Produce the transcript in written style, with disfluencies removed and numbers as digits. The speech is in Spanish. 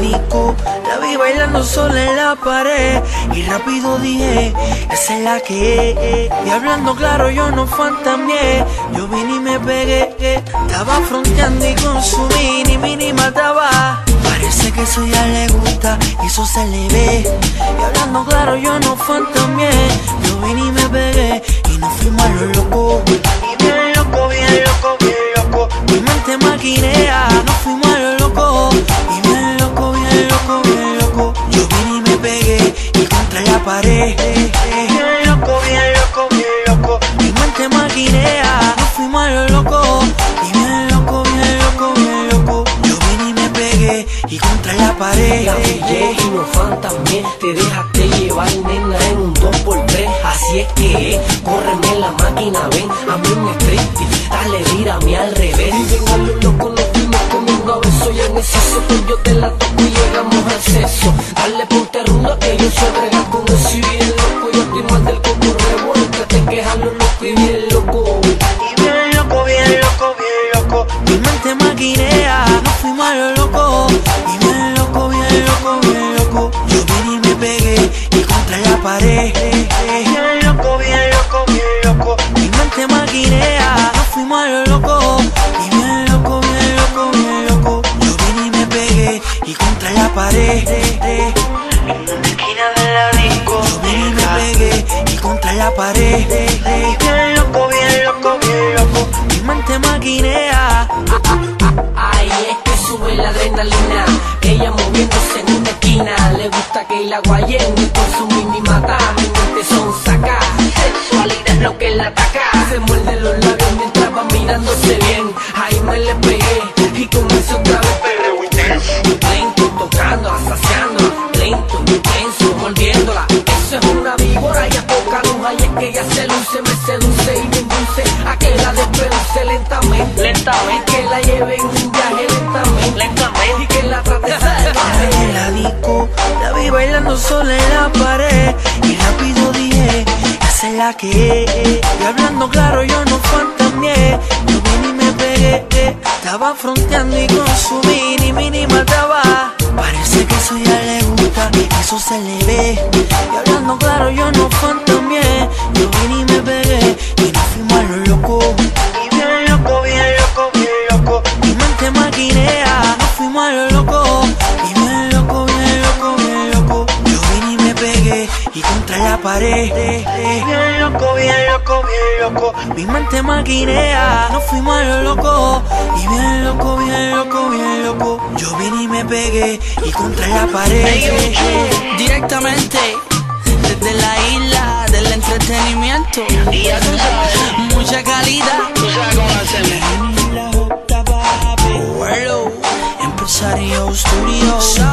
disco, la vi bailando sola en la pared y rápido dije, esa es la que es. Y hablando claro yo no fantameé, yo vine y me pegué. Estaba fronteando y con su mini mataba. Parece que eso ya le gusta y eso se le ve. Y hablando claro yo no fantameé, yo vine y me pegué y nos fuimos a lo loco. Y bien loco, bien loco, bien loco, mi mente maquinea. Nos fuimos a lo loco y bien loco, bien loco, bien loco. Yo vine y me pegué y contra la pared. Bien loco, bien loco, bien loco, mi mente maquinea. Nos fuimos a lo loco y bien loco, bien loco, bien loco. Yo vine y me pegué y contra la pared. La pillé y no fantasmé, te dejaste llevar, nena, en un 2x3. Así es que córreme la máquina, ven a mí me triste, dale, mírame al revés. Y venga lo loco, nos fuimos comiendo a besos y en exceso, pues yo te la toco y llegamos al sexo. Dale, ponte ruda que yo soy brega con eso y bien loco. Yo estoy mal del coco revuelto, te quejas lo loco y bien loco. Y bien loco, bien loco, bien loco, mi mente maquinea. Nos fuimos a lo loco y bien loco, bien loco, bien loco. Yo vine y me pegué y contra la pared. Bien loco, bien loco, bien loco, mi mente maquinea. Nos fuimos a lo loco y bien loco, bien loco, bien loco. Yo vine y me pegué y contra la pared. En una esquina de la disco, yo vine y me pegué y contra la pared. Bien loco, bien loco, bien loco, mi mente maquinea. Ay, es que sube la adrenalina, ella moviéndose en una esquina. Le gusta que la guayen y con su mini mata. Mi mente son saca, sexualidad es lo que la ataca. Se muerde los labios mientras va mirándose bien. Ahí me le pegué y comencé otra vez perreo intenso. Lento, tocando, saciando, lento, intenso, mordiéndola. Eso es una víbora y a poca luz. Ay, es que ella se luce, me seduce y me induce a que la despeluce lentamente, lentamente. Que la lleve en un viaje lentamente, lentamente. Y que la trate salvaje. En la disco, la vi bailando sola en la pared y rápido dije, esa es la que es. Y hablando claro yo no fantameé, yo vine y me pegué. Estaba fronteando y con su mini mataba. Parece que eso ya le gusta y eso se le ve. Y hablando claro yo no fantameé, yo vine y me pegué y nos fuimos a lo loco. Y bien loco, bien loco, bien loco, mi mente maquinea. Nos fuimos a lo loco y bien loco, bien loco, bien loco. Yo vine y me pegué y contra la pared. Bien loco, bien loco, bien loco, mi mente maquinea. Nos fuimos a lo loco y bien loco, bien loco, bien loco. Yo vine y me pegué y contra la pared. Directamente desde la isla del entretenimiento. Y ya tú sabes, Mucha calidad. tú sabes cómo hacemos. La J, papi. Hello. Empresario Studios.